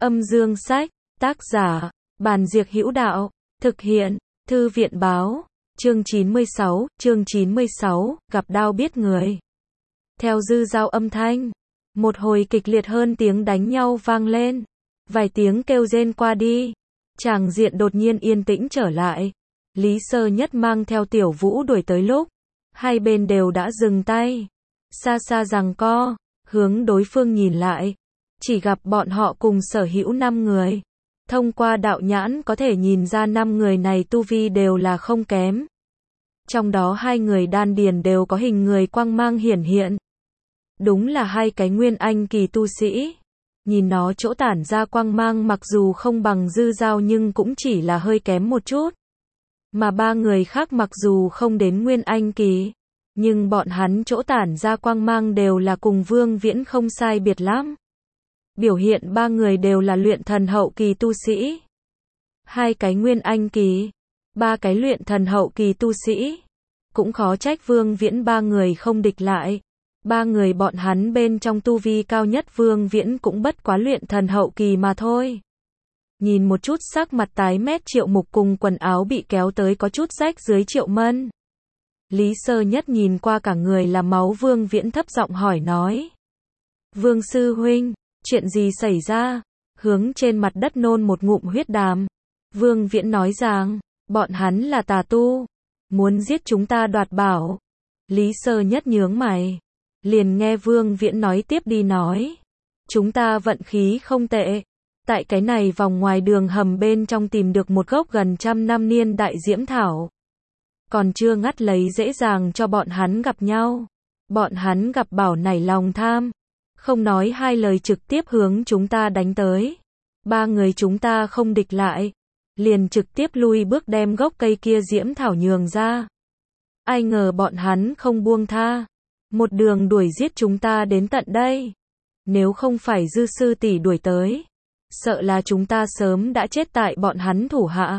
Âm dương sách, tác giả, Bàn Diệc Hữu Đạo, thực hiện, Thư viện báo, chương 96, gặp đao biết người. Theo dư dao âm thanh, một hồi kịch liệt hơn tiếng đánh nhau vang lên, vài tiếng kêu rên qua đi, tràng diện đột nhiên yên tĩnh trở lại. Lý Sơ Nhất mang theo Tiểu Vũ đuổi tới lúc, hai bên đều đã dừng tay, xa xa giằng co, hướng đối phương nhìn lại, chỉ gặp bọn họ cùng sở hữu 5 người. Thông qua đạo nhãn có thể nhìn ra 5 người này tu vi đều là không kém. Trong đó 2 người đan điền đều có hình người quang mang hiển hiện. Đúng là 2 cái nguyên anh kỳ tu sĩ. Nhìn nó chỗ tản ra quang mang mặc dù không bằng dư dao nhưng cũng chỉ là hơi kém một chút. Mà 3 người khác mặc dù không đến nguyên anh kỳ, nhưng bọn hắn chỗ tản ra quang mang đều là cùng Vương Viễn không sai biệt lắm. Biểu hiện 3 người đều là luyện thần hậu kỳ tu sĩ. 2 cái nguyên anh kỳ, 3 cái luyện thần hậu kỳ tu sĩ. Cũng khó trách Vương Viễn 3 người không địch lại. 3 người bọn hắn bên trong tu vi cao nhất Vương Viễn cũng bất quá luyện thần hậu kỳ mà thôi. Nhìn một chút sắc mặt tái mét Triệu Mục cùng quần áo bị kéo tới có chút rách dưới Triệu Mân. Lý Sơ Nhất nhìn qua cả người là máu Vương Viễn thấp giọng hỏi nói. Vương sư huynh, chuyện gì xảy ra? Hướng trên mặt đất nôn một ngụm huyết đàm. Vương Viễn nói rằng, bọn hắn là tà tu, muốn giết chúng ta đoạt bảo. Lý Sơ Nhất nhướng mày. Liền nghe Vương Viễn nói tiếp đi nói. Chúng ta vận khí không tệ. Tại cái này vòng ngoài đường hầm bên trong tìm được một gốc gần 100 năm niên đại diễm thảo. Còn chưa ngắt lấy dễ dàng cho bọn hắn gặp nhau. Bọn hắn gặp bảo nảy lòng tham. Không nói hai lời trực tiếp hướng chúng ta đánh tới. 3 người chúng ta không địch lại. Liền trực tiếp lui bước đem gốc cây kia diễm thảo nhường ra. Ai ngờ bọn hắn không buông tha. Một đường đuổi giết chúng ta đến tận đây. Nếu không phải dư sư tỷ đuổi tới, sợ là chúng ta sớm đã chết tại bọn hắn thủ hạ.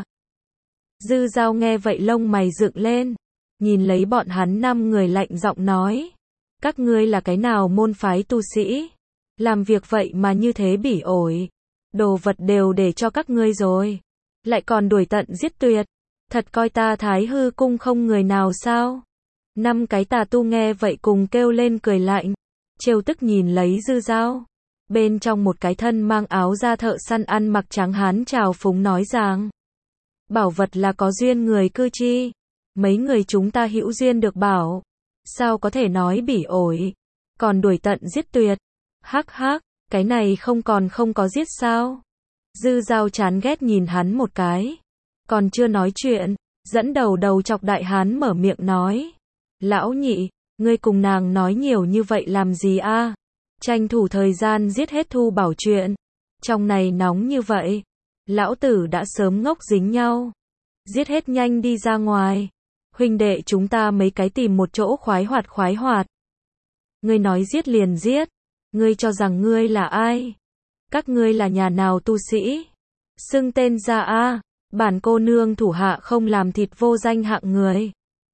Dư dao nghe vậy lông mày dựng lên. Nhìn lấy bọn hắn 5 người lạnh giọng nói. Các ngươi là cái nào môn phái tu sĩ? Làm việc vậy mà như thế bỉ ổi. Đồ vật đều để cho các ngươi rồi. Lại còn đuổi tận giết tuyệt. Thật coi ta Thái Hư cung không người nào sao? 5 cái tà tu nghe vậy cùng kêu lên cười lạnh. Trêu tức nhìn lấy dư dao. Bên trong một cái thân mang áo da thợ săn ăn mặc trắng hán trào phúng nói rằng. Bảo vật là có duyên người cư chi. Mấy người chúng ta hữu duyên được bảo. Sao có thể nói bỉ ổi. Còn đuổi tận giết tuyệt. Hắc hắc, cái này không có giết sao? Dư dao chán ghét nhìn hắn một cái. Còn chưa nói chuyện, dẫn đầu chọc đại hán mở miệng nói. Lão nhị, ngươi cùng nàng nói nhiều như vậy làm gì a? Tranh thủ thời gian giết hết thu bảo chuyện. Trong này nóng như vậy. Lão tử đã sớm ngốc dính nhau. Giết hết nhanh đi ra ngoài. Huynh đệ chúng ta mấy cái tìm một chỗ khoái hoạt. Ngươi nói giết liền giết. Ngươi cho rằng ngươi là ai? Các ngươi là nhà nào tu sĩ? Xưng tên ra a, bản cô nương thủ hạ không làm thịt vô danh hạng người.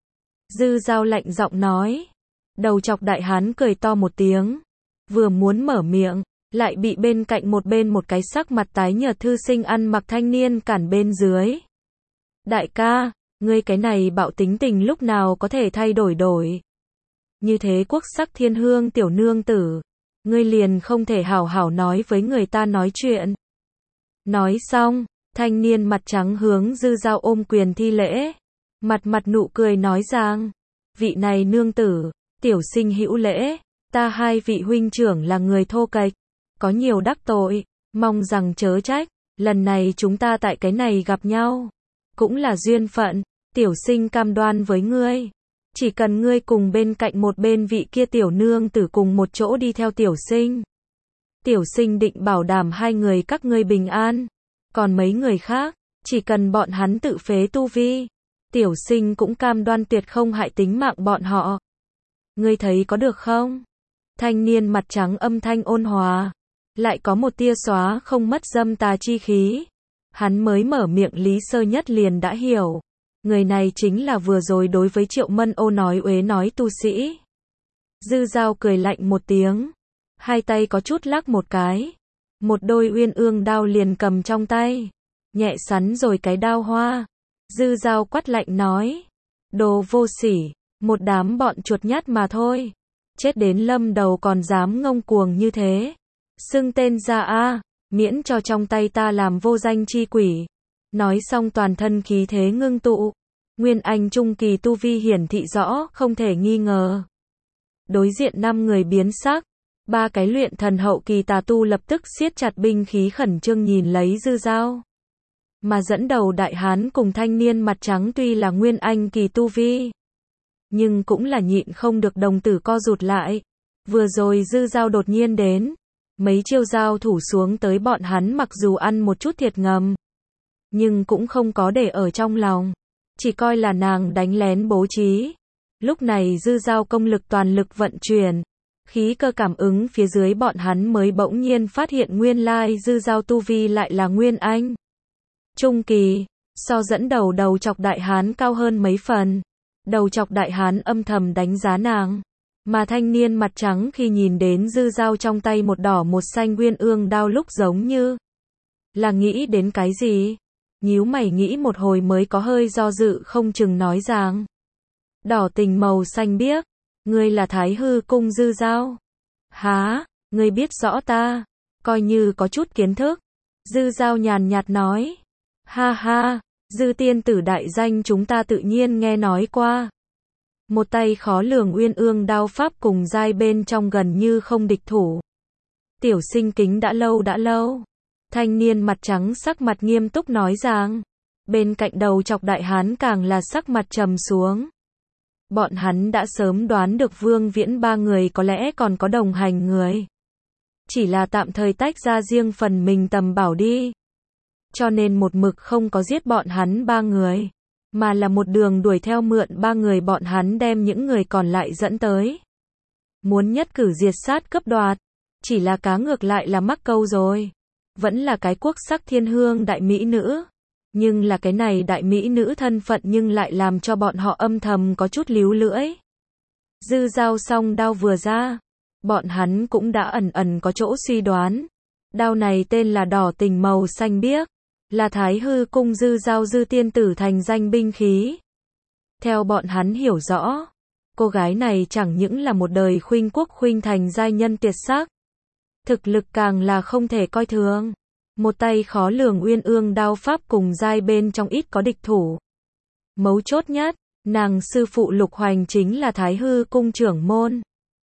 Dư dao lạnh giọng nói. Đầu chọc đại hán cười to một tiếng. Vừa muốn mở miệng, lại bị bên cạnh một cái sắc mặt tái nhợt thư sinh ăn mặc thanh niên cản bên dưới. Đại ca, ngươi cái này bạo tính tình lúc nào có thể thay đổi. Như thế quốc sắc thiên hương tiểu nương tử. Ngươi liền không thể hảo hảo nói với người ta nói chuyện. Nói xong, thanh niên mặt trắng hướng dư dao ôm quyền thi lễ. Mặt nụ cười nói rằng, vị này nương tử, tiểu sinh hữu lễ, ta 2 vị huynh trưởng là người thô kệch, có nhiều đắc tội, mong rằng chớ trách, lần này chúng ta tại cái này gặp nhau, cũng là duyên phận, tiểu sinh cam đoan với ngươi. Chỉ cần ngươi cùng bên cạnh một bên vị kia tiểu nương tử cùng một chỗ đi theo tiểu sinh. Tiểu sinh định bảo đảm 2 người các ngươi bình an. Còn mấy người khác, chỉ cần bọn hắn tự phế tu vi. Tiểu sinh cũng cam đoan tuyệt không hại tính mạng bọn họ. Ngươi thấy có được không? Thanh niên mặt trắng âm thanh ôn hòa. Lại có một tia xóa không mất dâm tà chi khí. Hắn mới mở miệng Lý Sơ Nhất liền đã hiểu. Người này chính là vừa rồi đối với Triệu Mân Ô nói uế nói tu sĩ. Dư dao cười lạnh một tiếng. 2 tay có chút lắc một cái. một đôi uyên ương đao liền cầm trong tay, nhẹ sắn rồi cái đao hoa. Dư Dao quát lạnh nói, đồ vô sỉ, một đám bọn chuột nhát mà thôi, chết đến lâm đầu còn dám ngông cuồng như thế, xưng tên ra a, miễn cho trong tay ta làm vô danh chi quỷ. Nói xong toàn thân khí thế ngưng tụ, Nguyên Anh trung kỳ tu vi hiển thị rõ không thể nghi ngờ. Đối diện 5 người biến sắc, 3 cái luyện thần hậu kỳ tà tu lập tức siết chặt binh khí khẩn trương nhìn lấy Dư Dao. Mà dẫn đầu đại hán cùng thanh niên mặt trắng tuy là Nguyên Anh kỳ tu vi, nhưng cũng là nhịn không được đồng tử co rụt lại. Vừa rồi Dư Dao đột nhiên đến, mấy chiêu giao thủ xuống tới bọn hắn mặc dù ăn một chút thiệt ngầm, nhưng cũng không có để ở trong lòng, chỉ coi là nàng đánh lén bố trí. Lúc này Dư Dao công lực toàn lực vận chuyển, khí cơ cảm ứng phía dưới bọn hắn mới bỗng nhiên phát hiện nguyên lai Dư Dao tu vi lại là Nguyên Anh trung kỳ, so dẫn đầu đầu chọc đại hán cao hơn mấy phần. Đầu chọc đại hán âm thầm đánh giá nàng, mà thanh niên mặt trắng khi nhìn đến Dư Dao trong tay một đỏ một xanh uyên ương đao lúc giống như là nghĩ đến cái gì, nhíu mày nghĩ một hồi mới có hơi do dự không chừng nói rằng, đỏ tình màu xanh biếc, ngươi là Thái Hư cung Dư Dao? Há, ngươi biết rõ ta, coi như có chút kiến thức. Dư Dao nhàn nhạt nói, ha ha, Dư tiên tử đại danh chúng ta tự nhiên nghe nói qua. Một tay khó lường uyên ương đao pháp cùng giai bên trong gần như không địch thủ. Tiểu sinh kính đã lâu. Thanh niên mặt trắng sắc mặt nghiêm túc nói rằng, bên cạnh đầu chọc đại hán càng là sắc mặt trầm xuống. Bọn hắn đã sớm đoán được Vương Viễn 3 người có lẽ còn có đồng hành người, chỉ là tạm thời tách ra riêng phần mình tầm bảo đi, cho nên một mực không có giết bọn hắn 3 người, mà là một đường đuổi theo mượn 3 người bọn hắn đem những người còn lại dẫn tới. Muốn nhất cử diệt sát cướp đoạt, chỉ là cá ngược lại là mắc câu rồi. Vẫn là cái quốc sắc thiên hương đại mỹ nữ, nhưng là cái này đại mỹ nữ thân phận nhưng lại làm cho bọn họ âm thầm có chút líu lưỡi. Dư Dao song đao vừa ra, bọn hắn cũng đã ẩn ẩn có chỗ suy đoán. Đao này tên là đỏ tình màu xanh biếc, là Thái Hư cung Dư Dao Dư tiên tử thành danh binh khí. Theo bọn hắn hiểu rõ, cô gái này chẳng những là một đời khuynh quốc khuynh thành giai nhân tuyệt sắc, thực lực càng là không thể coi thường. Một tay khó lường uyên ương đao pháp cùng giai bên trong ít có địch thủ. Mấu chốt nhất, nàng sư phụ Lục Hoành chính là Thái Hư cung trưởng môn.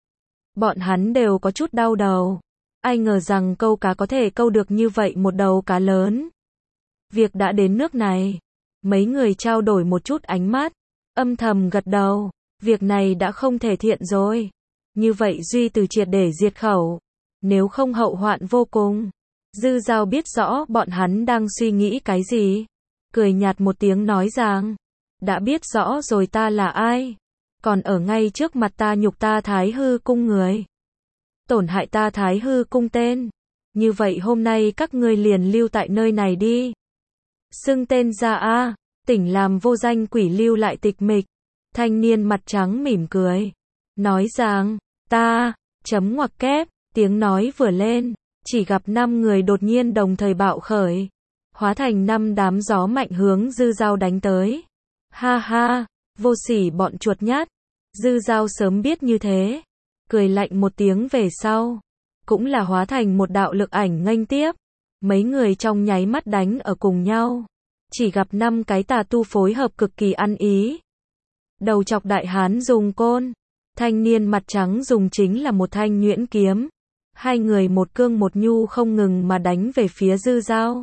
Bọn hắn đều có chút đau đầu. Ai ngờ rằng câu cá có thể câu được như vậy một đầu cá lớn. Việc đã đến nước này, mấy người trao đổi một chút ánh mắt, âm thầm gật đầu, việc này đã không thể thiện rồi. Như vậy duy từ triệt để diệt khẩu, nếu không hậu hoạn vô cùng. Dư Dao biết rõ bọn hắn đang suy nghĩ cái gì, cười nhạt một tiếng nói rằng, đã biết rõ rồi ta là ai, còn ở ngay trước mặt ta nhục ta Thái Hư cung người, tổn hại ta Thái Hư cung tên, như vậy hôm nay các ngươi liền lưu tại nơi này đi. Xưng tên ra a, tỉnh làm vô danh quỷ lưu lại tịch mịch. Thanh niên mặt trắng mỉm cười, nói rằng, ta, chấm ngoặc kép, tiếng nói vừa lên, chỉ gặp 5 người đột nhiên đồng thời bạo khởi, hóa thành 5 đám gió mạnh hướng Dư Dao đánh tới. Ha ha, vô sỉ bọn chuột nhát. Dư Dao sớm biết như thế, cười lạnh một tiếng về sau, cũng là hóa thành một đạo lực ảnh nghênh tiếp. Mấy người trong nháy mắt đánh ở cùng nhau, chỉ gặp 5 cái tà tu phối hợp cực kỳ ăn ý. Đầu chọc đại hán dùng côn, thanh niên mặt trắng dùng chính là một thanh nhuyễn kiếm. Hai người một cương một nhu không ngừng mà đánh về phía Dư Dao.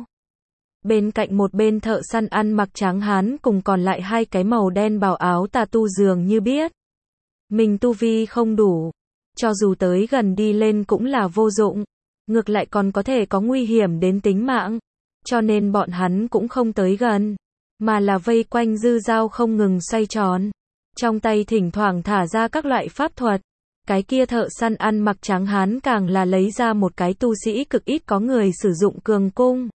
Bên cạnh một bên thợ săn ăn mặc trắng hán cùng còn lại 2 cái màu đen bào áo tà tu dường như biết mình tu vi không đủ, cho dù tới gần đi lên cũng là vô dụng, ngược lại còn có thể có nguy hiểm đến tính mạng, cho nên bọn hắn cũng không tới gần, mà là vây quanh Dư Dao không ngừng xoay tròn, trong tay thỉnh thoảng thả ra các loại pháp thuật. Cái kia thợ săn ăn mặc trắng hán càng là lấy ra một cái tu sĩ cực ít có người sử dụng cường cung,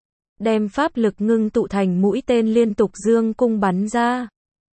đem pháp lực ngưng tụ thành mũi tên liên tục dương cung bắn ra.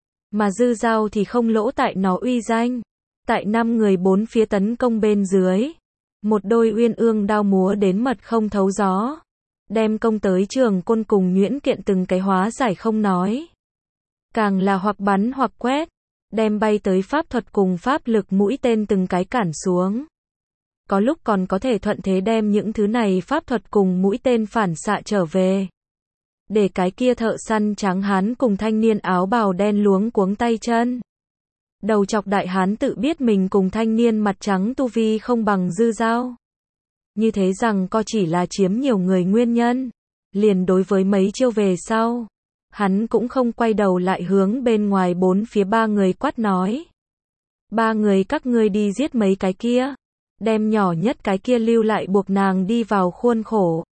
Mà Dư Dao thì không lỗ tại nó uy danh, tại 5 người 4 phía tấn công bên dưới, Một đôi uyên ương đao múa đến mật không thấu gió. Đem công tới Trường Côn cùng Nhuyễn Kiện từng cái hóa giải không nói. Càng là hoặc bắn hoặc quét. Đem bay tới pháp thuật cùng pháp lực mũi tên từng cái cản xuống. Có lúc còn có thể thuận thế đem những thứ này pháp thuật cùng mũi tên phản xạ trở về. Để cái kia thợ săn trắng hán cùng thanh niên áo bào đen luống cuống tay chân. Đầu chọc đại hán tự biết mình cùng thanh niên mặt trắng tu vi không bằng Dư Dao. Như thế rằng co chỉ là chiếm nhiều người nguyên nhân. Liền đối với mấy chiêu về sau. Hắn cũng không quay đầu lại hướng bên ngoài bốn phía ba người quát nói. Ba người các ngươi đi giết mấy cái kia. Đem nhỏ nhất cái kia lưu lại buộc nàng đi vào khuôn khổ.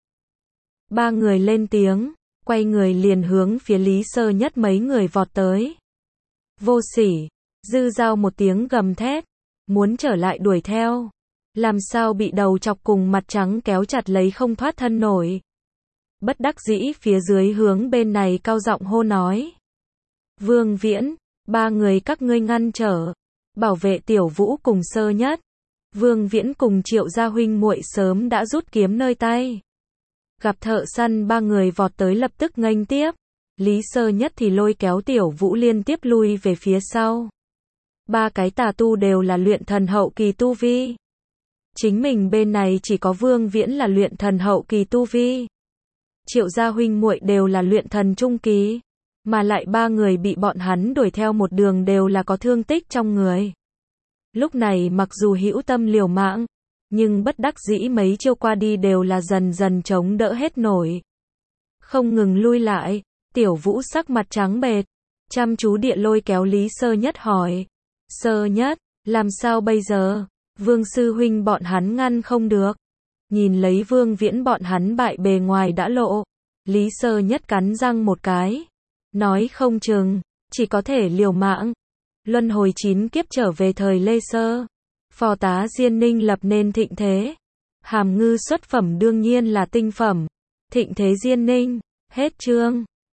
Ba người lên tiếng. Quay người liền hướng phía Lý Sơ Nhất mấy người vọt tới. Vô sỉ. Dư Dao một tiếng gầm thét. Muốn trở lại đuổi theo. Làm sao bị đầu chọc cùng mặt trắng kéo chặt lấy không thoát thân nổi. Bất đắc dĩ phía dưới hướng bên này cao giọng hô nói. Vương Viễn, ba người các ngươi ngăn trở. Bảo vệ Tiểu Vũ cùng Sơ Nhất. Vương Viễn cùng Triệu gia huynh muội sớm đã rút kiếm nơi tay. Gặp thợ săn ba người vọt tới lập tức nghênh tiếp. Lý Sơ Nhất thì lôi kéo Tiểu Vũ liên tiếp lui về phía sau. Ba cái tà tu đều là luyện thần hậu kỳ tu vi. Chính mình bên này chỉ có Vương Viễn là luyện thần hậu kỳ tu vi. Triệu gia huynh muội đều là luyện thần trung kỳ. Mà lại ba người bị bọn hắn đuổi theo một đường đều là có thương tích trong người. Lúc này mặc dù hữu tâm liều mạng. Nhưng bất đắc dĩ mấy chiêu qua đi đều là dần dần chống đỡ hết nổi. Không ngừng lui lại. Tiểu Vũ sắc mặt trắng bệch. Chăm chú địa lôi kéo Lý Sơ Nhất hỏi. Sơ Nhất, làm sao bây giờ? Vương sư huynh bọn hắn ngăn không được. Nhìn lấy Vương Viễn bọn hắn bại bề ngoài đã lộ. Lý Sơ Nhất cắn răng một cái. Nói không chừng, chỉ có thể liều mạng. Luân hồi 9 kiếp trở về thời Lê Sơ. Phò tá Diên Ninh lập nên thịnh thế. Hàm Ngư xuất phẩm đương nhiên là tinh phẩm. Thịnh thế Diên Ninh. Hết chương.